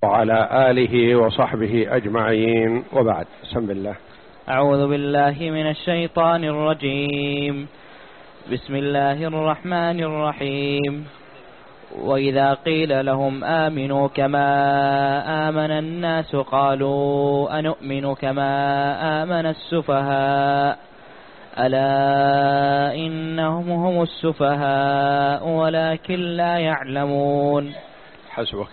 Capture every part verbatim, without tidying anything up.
وعلى آله وصحبه أجمعين، وبعد. بسم الله. أعوذ بالله من الشيطان الرجيم. بسم الله الرحمن الرحيم. وإذا قيل لهم آمنوا كما آمن الناس قالوا أنؤمن كما آمن السفهاء ألا إنهم هم السفهاء ولكن لا يعلمون. حسبك.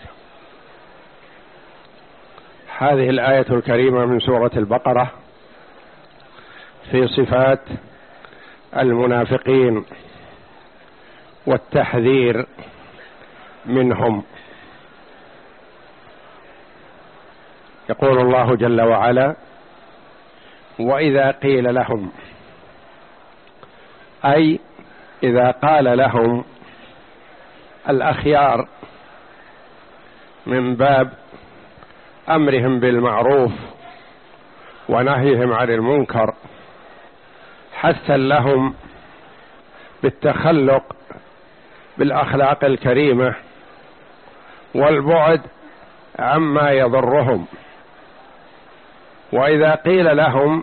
هذه الآية الكريمة من سورة البقرة في صفات المنافقين والتحذير منهم. يقول الله جل وعلا: وإذا قيل لهم، أي إذا قال لهم الأخيار من باب أمرهم بالمعروف ونهيهم عن المنكر، حثا لهم بالتخلق بالأخلاق الكريمة والبعد عما يضرهم. وإذا قيل لهم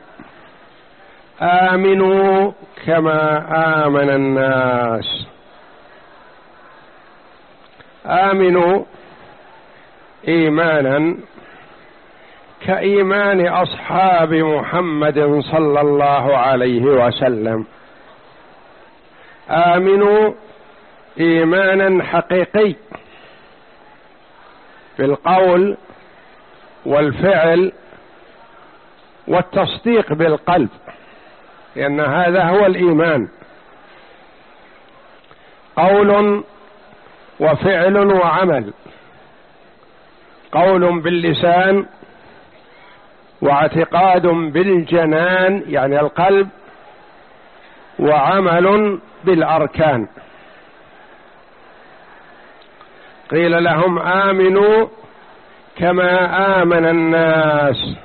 آمنوا كما آمن الناس، آمنوا إيمانا كإيمان أصحاب محمد صلى الله عليه وسلم، آمنوا إيمانا حقيقي بالقول والفعل والتصديق بالقلب، لأن هذا هو الإيمان، قول وفعل وعمل، قول باللسان واعتقاد بالجنان يعني القلب، وعمل بالأركان. قيل لهم آمنوا كما آمن الناس،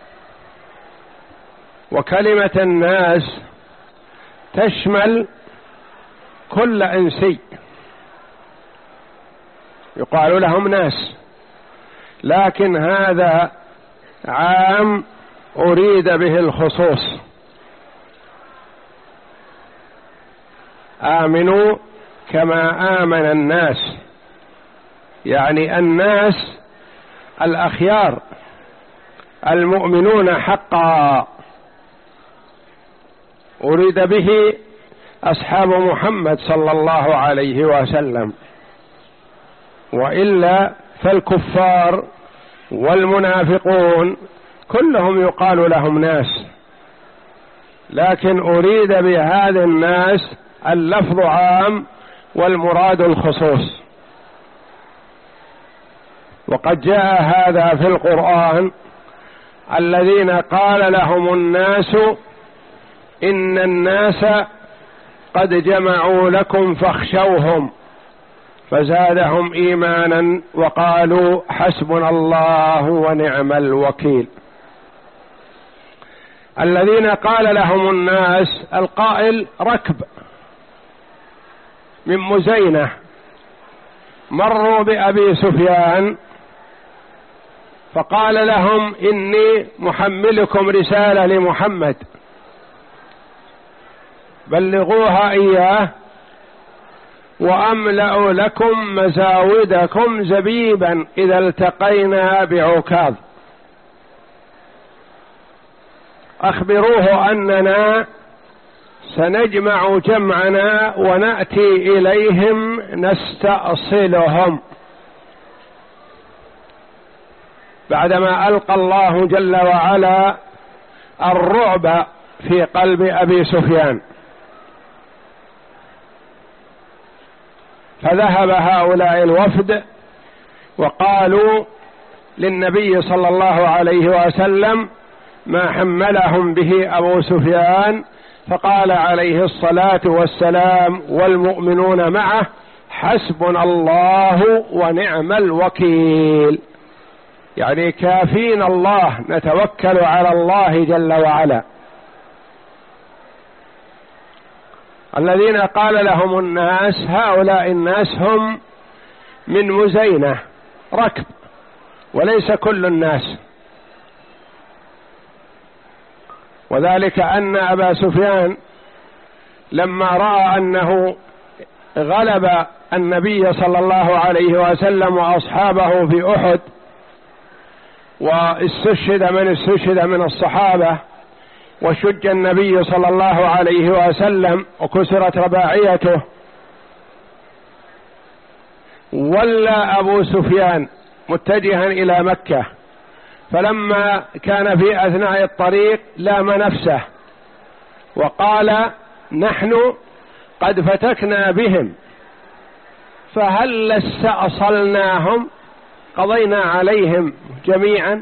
وكلمة الناس تشمل كل إنسي، يقال لهم ناس، لكن هذا عام أريد به الخصوص. آمنوا كما آمن الناس، يعني الناس الأخيار المؤمنون حقا، أريد به أصحاب محمد صلى الله عليه وسلم، وإلا فالكفار والمنافقون كلهم يقال لهم ناس، لكن أريد بهذا الناس اللفظ عام والمراد الخصوص. وقد جاء هذا في القرآن: الذين قال لهم الناس إن الناس قد جمعوا لكم فاخشوهم فزادهم إيمانا وقالوا حسبنا الله ونعم الوكيل. الذين قال لهم الناس، القائل ركب من مزينة مروا بأبي سفيان فقال لهم إني محملكم رسالة لمحمد بلغوها إياه وأملأ لكم مزاودكم زبيبا إذا التقينا بعكاظ، أخبروه أننا سنجمع جمعنا ونأتي إليهم نستأصلهم. بعدما ألقى الله جل وعلا الرعب في قلب أبي سفيان، فذهب هؤلاء الوفد وقالوا للنبي صلى الله عليه وسلم ما حملهم به أبو سفيان، فقال عليه الصلاة والسلام والمؤمنون معه: حسبنا الله ونعم الوكيل، يعني كافينا الله، نتوكل على الله جل وعلا. الذين قال لهم الناس، هؤلاء الناس هم من مزينة ركب، وليس كل الناس. وذلك أن أبا سفيان لما رأى أنه غلب النبي صلى الله عليه وسلم وأصحابه في أحد، واستشهد من استشهد من الصحابة، وشج النبي صلى الله عليه وسلم وكسرت رباعيته، ولى أبو سفيان متجها إلى مكة، فلما كان في أثناء الطريق لام نفسه وقال: نحن قد فتكنا بهم فهل استأصلناهم قضينا عليهم جميعا.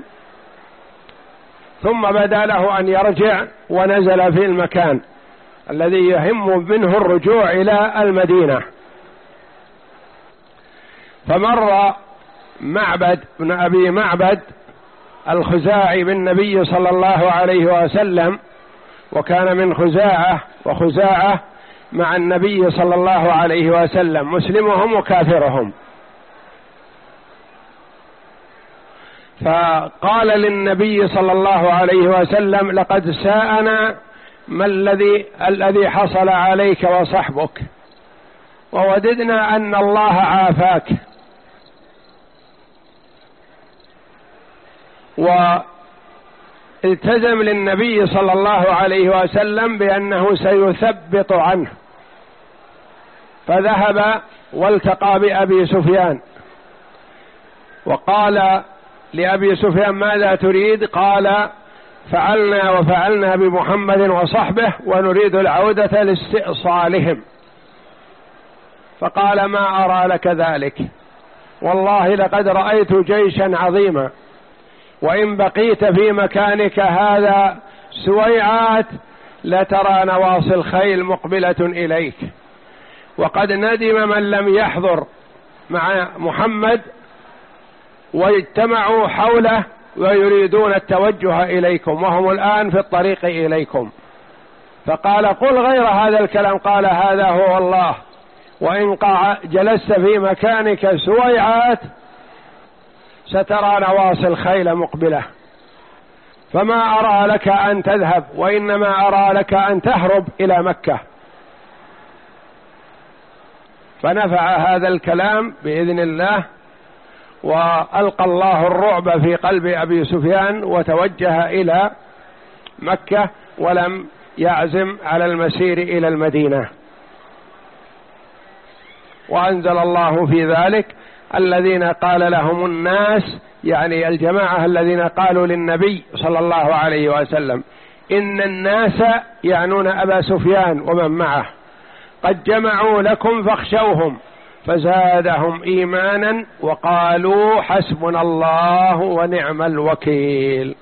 ثم بدا له أن يرجع ونزل في المكان الذي يهم منه الرجوع إلى المدينة. فمر معبد بن أبي معبد الخزاعي بالنبي صلى الله عليه وسلم، وكان من خزاعة، وخزاعة مع النبي صلى الله عليه وسلم مسلمهم وكافرهم. فقال للنبي صلى الله عليه وسلم: لقد ساءنا ما الذي الذي حصل عليك وصحبك، ووددنا أن الله عافاك. والتزم للنبي صلى الله عليه وسلم بأنه سيثبط عنه، فذهب والتقى بأبي سفيان وقال لأبي سفيان: ماذا تريد؟ قال: فعلنا وفعلنا بمحمد وصحبه ونريد العودة لاستئصالهم. فقال: ما أرى لك ذلك، والله لقد رأيت جيشا عظيما، وإن بقيت في مكانك هذا سويعات لترى نواصي الخيل مقبلة إليك. وقد ندم من لم يحضر مع محمد واجتمعوا حوله ويريدون التوجه إليكم، وهم الآن في الطريق إليكم. فقال: قل غير هذا الكلام. قال: هذا هو الله، وإن جلست في مكانك سويعات سترى نواصي الخيل مقبلة، فما أرى لك أن تذهب، وإنما أرى لك أن تهرب إلى مكة. فنفع هذا الكلام بإذن الله، وألقى الله الرعب في قلب أبي سفيان وتوجه إلى مكة، ولم يعزم على المسير إلى المدينة. وأنزل الله في ذلك: الذين قال لهم الناس، يعني الجماعة الذين قالوا للنبي صلى الله عليه وسلم: إن الناس، يعنون أبا سفيان ومن معه، قد جمعوا لكم فاخشوهم، فزادهم إيمانا وقالوا حسبنا الله ونعم الوكيل.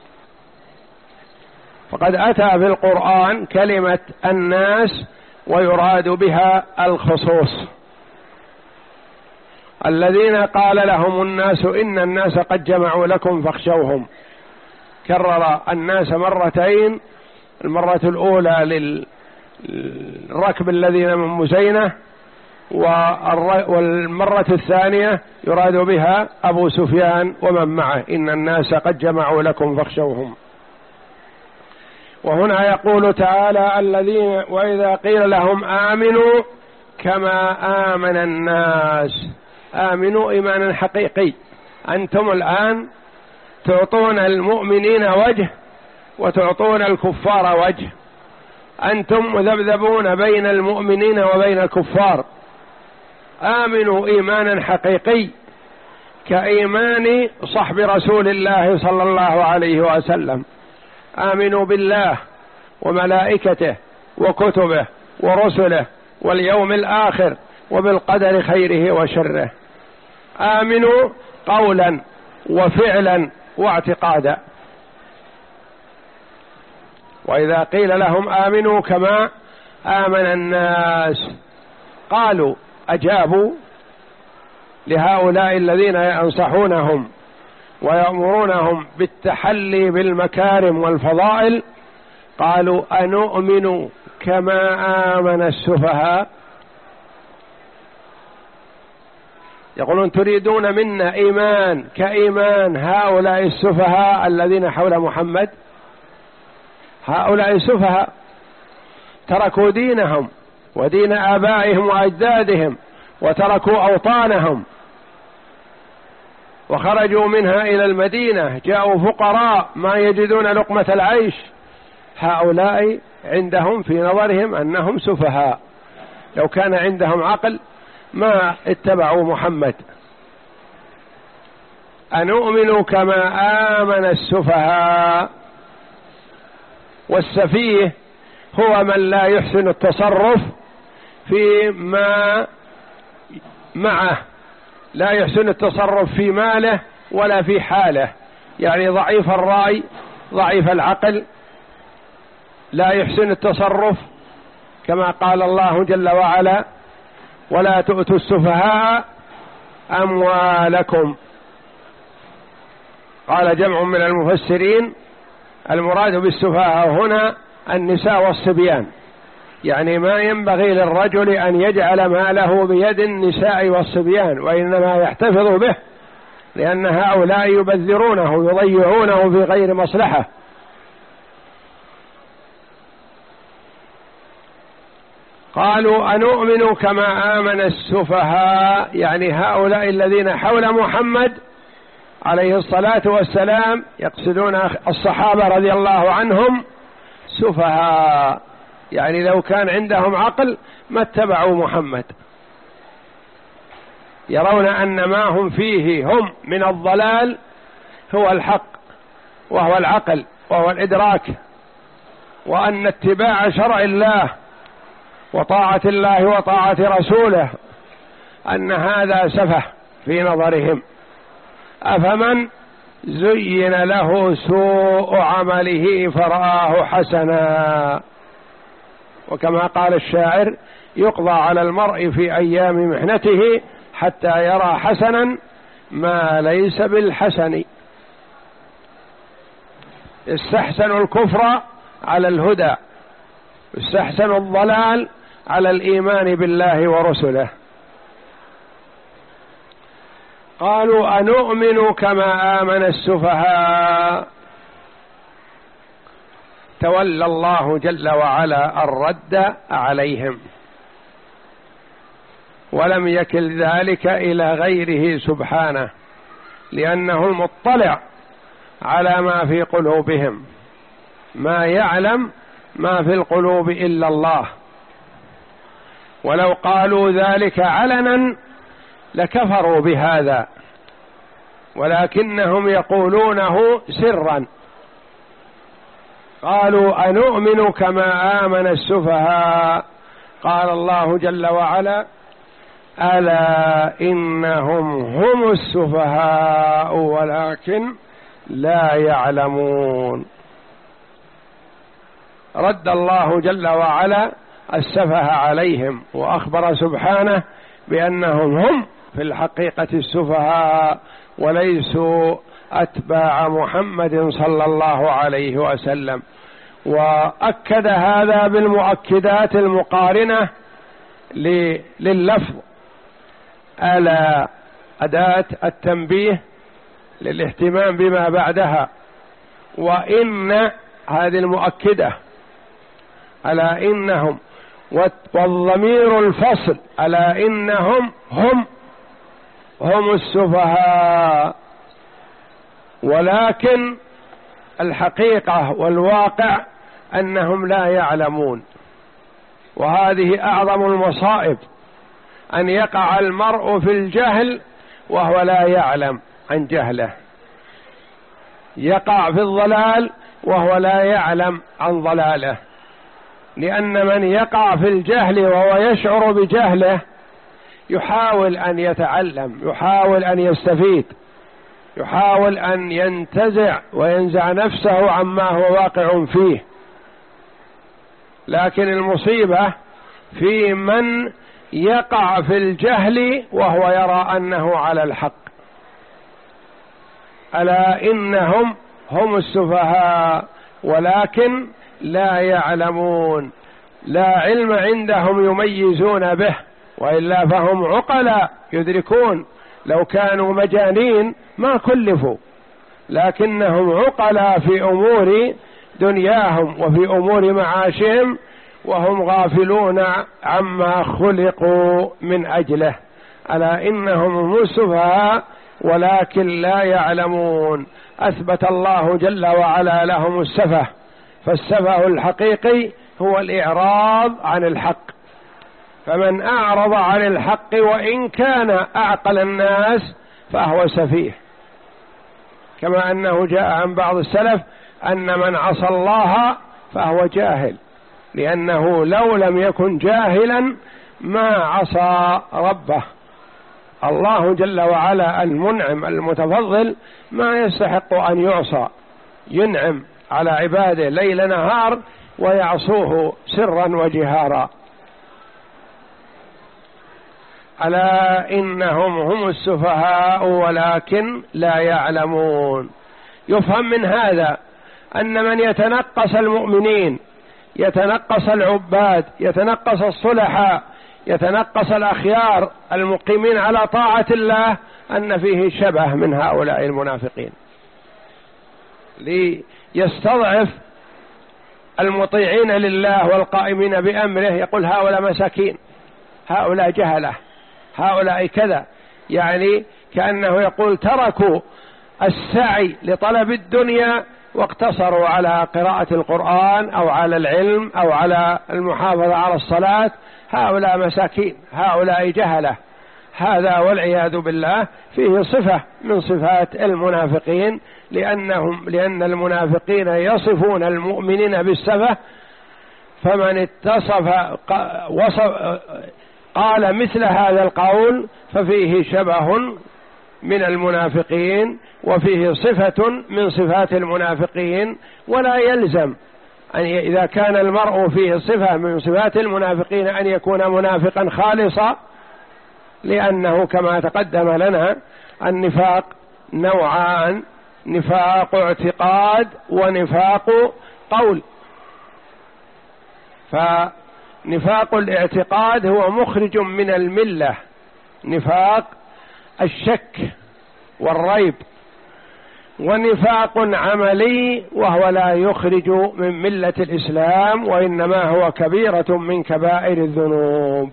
فقد أتى في القرآن كلمة الناس ويراد بها الخصوص. الذين قال لهم الناس إن الناس قد جمعوا لكم فاخشوهم، كرر الناس مرتين، المرة الأولى للركب الذين من مزينة، والمرة الثانية يراد بها أبو سفيان ومن معه: إن الناس قد جمعوا لكم فاخشوهم. وهنا يقول تعالى: الذين وإذا قيل لهم آمنوا كما آمن الناس. آمنوا إيمانا حقيقي. أنتم الآن تعطون المؤمنين وجه وتعطون الكفار وجه، أنتم مذبذبون بين المؤمنين وبين الكفار. آمنوا إيمانا حقيقي كإيمان صحب رسول الله صلى الله عليه وسلم. آمنوا بالله وملائكته وكتبه ورسله واليوم الآخر وبالقدر خيره وشره. آمنوا قولا وفعلا واعتقادا. وإذا قيل لهم آمنوا كما آمن الناس قالوا، أجابوا لهؤلاء الذين ينصحونهم ويأمرونهم بالتحلي بالمكارم والفضائل، قالوا أنؤمن كما آمن السفهاء. يقولون تريدون منا إيمان كإيمان هؤلاء السفهاء الذين حول محمد؟ هؤلاء سفهاء تركوا دينهم ودين آبائهم وأجدادهم وتركوا أوطانهم وخرجوا منها إلى المدينة، جاءوا فقراء ما يجدون لقمة العيش. هؤلاء عندهم في نظرهم أنهم سفهاء، لو كان عندهم عقل ما اتبعوا محمد. أنؤمن كما آمن السفهاء. والسفيه هو من لا يحسن التصرف فيما معه، لا يحسن التصرف في ماله ولا في حاله، يعني ضعيف الرأي ضعيف العقل، لا يحسن التصرف، كما قال الله جل وعلا: ولا تؤتوا السفهاء أموالكم. قال جمع من المفسرين: المراد بالسفهاء هنا النساء والصبيان، يعني ما ينبغي للرجل أن يجعل ماله بيد النساء والصبيان، وإنما يحتفظ به، لأن هؤلاء يبذرونه يضيعونه في غير مصلحة. قالوا أنؤمن كما آمن السفهاء، يعني هؤلاء الذين حول محمد عليه الصلاة والسلام، يقصدون الصحابة رضي الله عنهم، سفهاء، يعني لو كان عندهم عقل ما اتبعوا محمد، يرون أن ما هم فيه هم من الضلال هو الحق، وهو العقل وهو الإدراك، وأن اتباع شرع الله وطاعة الله وطاعة رسوله أن هذا سفه في نظرهم. أفمن زين له سوء عمله فرآه حسنا، وكما قال الشاعر: يقضى على المرء في أيام محنته حتى يرى حسنا ما ليس بالحسن. استحسنوا الكفر على الهدى، استحسنوا الضلال على الإيمان بالله ورسله. قالوا أنؤمن كما آمن السفهاء. تولى الله جل وعلا الرد عليهم، ولم يكل ذلك إلى غيره سبحانه، لأنه المطلع على ما في قلوبهم، ما يعلم ما في القلوب إلا الله. ولو قالوا ذلك علنا لكفروا بهذا، ولكنهم يقولونه سرا. قالوا أنؤمن كما آمن السفهاء. قال الله جل وعلا: ألا إنهم هم السفهاء ولكن لا يعلمون. رد الله جل وعلا السفه عليهم، وأخبر سبحانه بأنهم هم في الحقيقة السفهاء وليسوا أتباع محمد صلى الله عليه وسلم. وأكد هذا بالمؤكدات المقارنة لللفظ. ألا أداة التنبيه للاهتمام بما بعدها، وإن هذه المؤكدة، ألا إنهم، والضمير الفصل، ألا إنهم هم هم السفهاء، ولكن الحقيقة والواقع أنهم لا يعلمون. وهذه أعظم المصائب، أن يقع المرء في الجهل وهو لا يعلم عن جهله، يقع في الضلال وهو لا يعلم عن ضلاله. لأن من يقع في الجهل وهو يشعر بجهله يحاول أن يتعلم، يحاول أن يستفيد، يحاول أن ينتزع وينزع نفسه عما هو واقع فيه. لكن المصيبة في من يقع في الجهل وهو يرى أنه على الحق. ألا إنهم هم السفهاء ولكن لا يعلمون، لا علم عندهم يميزون به، وإلا فهم عقلاء يدركون لو كانوا مجانين ما كلفوا، لكنهم عقلاء في أمور دنياهم وفي أمور معاشهم، وهم غافلون عما خلقوا من أجله. ألا إنهم هم السفهاء ولكن لا يعلمون. أثبت الله جل وعلا لهم السفه، فالسفه الحقيقي هو الإعراض عن الحق، فمن أعرض عن الحق وإن كان أعقل الناس فهو سفيه، كما أنه جاء عن بعض السلف أن من عصى الله فهو جاهل، لأنه لو لم يكن جاهلا ما عصى ربه. الله جل وعلا المنعم المتفضل ما يستحق أن يعصى، ينعم على عباده ليل نهار ويعصوه سرا وجهارا. ألا إنهم هم السفهاء ولكن لا يعلمون. يفهم من هذا أن من يتنقص المؤمنين، يتنقص العباد، يتنقص الصلحاء، يتنقص الأخيار المقيمين على طاعة الله، أن فيه شبه من هؤلاء المنافقين، ليستضعف المطيعين لله والقائمين بأمره، يقول هؤلاء مساكين، هؤلاء جهلة، هؤلاء كذا، يعني كأنه يقول تركوا السعي لطلب الدنيا واقتصروا على قراءة القرآن أو على العلم أو على المحافظة على الصلاة، هؤلاء مساكين، هؤلاء جهلة. هذا والعياذ بالله فيه صفة من صفات المنافقين، لأنهم لأن المنافقين يصفون المؤمنين بالسفة، فمن اتصف وصف قال مثل هذا القول ففيه شبه من المنافقين وفيه صفة من صفات المنافقين. ولا يلزم أن إذا كان المرء فيه صفة من صفات المنافقين أن يكون منافقا خالصا، لأنه كما تقدم لنا النفاق نوعان: نفاق اعتقاد ونفاق قول. فنفاق الاعتقاد هو مخرج من الملة، نفاق الشك والريب، ونفاق عملي وهو لا يخرج من ملة الإسلام، وإنما هو كبيرة من كبائر الذنوب.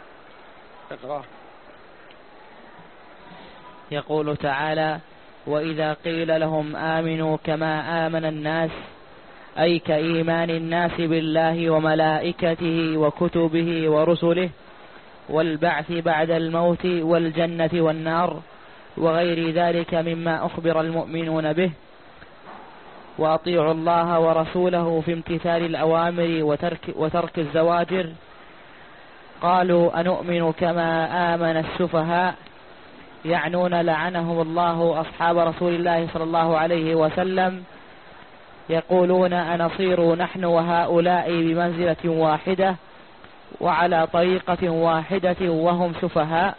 يقول تعالى: وإذا قيل لهم آمنوا كما آمن الناس، أي كإيمان الناس بالله وملائكته وكتبه ورسله والبعث بعد الموت والجنة والنار وغير ذلك مما أخبر المؤمنون به، وأطيعوا الله ورسوله في امتثال الأوامر وترك, وترك الزواجر، قالوا أنؤمن كما آمن السفهاء، يعنون لعنهم الله أصحاب رسول الله صلى الله عليه وسلم، يقولون أنصير نحن وهؤلاء بمنزلة واحدة وعلى طريقة واحدة وهم سفهاء.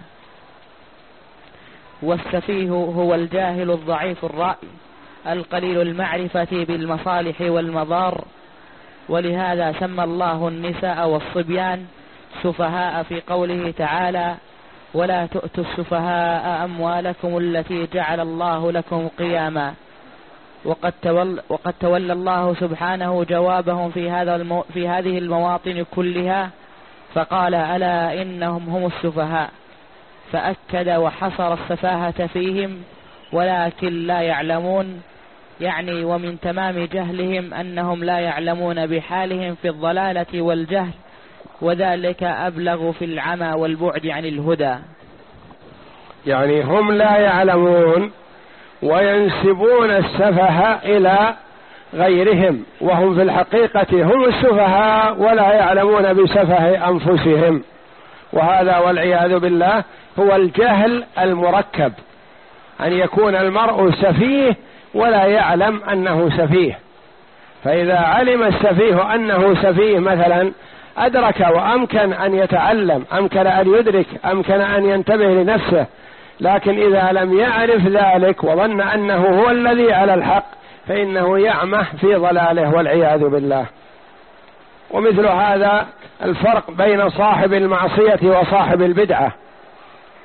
والسفيه هو الجاهل الضعيف الرأي القليل المعرفة بالمصالح والمضار، ولهذا سمى الله النساء والصبيان سفهاء في قوله تعالى: ولا تؤتوا السفهاء أموالكم التي جعل الله لكم قياما. وقد تولى, وقد تولى الله سبحانه جوابهم في, هذا المو في هذه المواطن كلها فقال: ألا إنهم هم السفهاء، فأكد وحصر السفاهة فيهم ولكن لا يعلمون، يعني ومن تمام جهلهم أنهم لا يعلمون بحالهم في الضلالة والجهل، وذلك أبلغ في العمى والبعد عن الهدى. يعني هم لا يعلمون وينسبون السفه إلى غيرهم، وهم في الحقيقة هم السفهاء ولا يعلمون بسفه أنفسهم. وهذا والعياذ بالله هو الجهل المركب، أن يكون المرء سفيه ولا يعلم أنه سفيه. فإذا علم السفيه أنه سفيه مثلا أدرك وأمكن أن يتعلم، أمكن أن يدرك، أمكن أن ينتبه لنفسه، لكن إذا لم يعرف ذلك وظن أنه هو الذي على الحق فإنه يعمه في ضلاله والعياذ بالله. ومثل هذا الفرق بين صاحب المعصية وصاحب البدعة،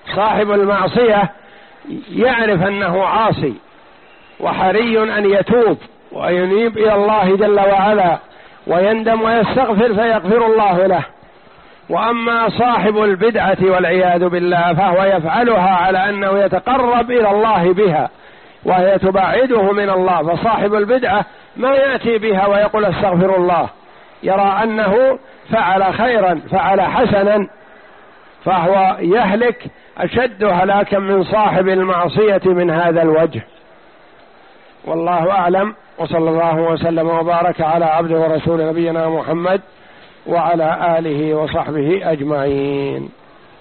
صاحب المعصية يعرف أنه عاصي وحري أن يتوب وينيب إلى الله جل وعلا ويندم ويستغفر فيغفر الله له. وأما صاحب البدعة والعياذ بالله فهو يفعلها على أنه يتقرب إلى الله بها وهي تبعده من الله. فصاحب البدعة ما يأتي بها ويقول استغفر الله، يرى أنه فعل خيرا فعل حسنا، فهو يهلك أشد هلاكا من صاحب المعصية من هذا الوجه. والله أعلم، وصلى الله وسلم وبارك على عبده ورسول نبينا محمد وعلى آله وصحبه أجمعين.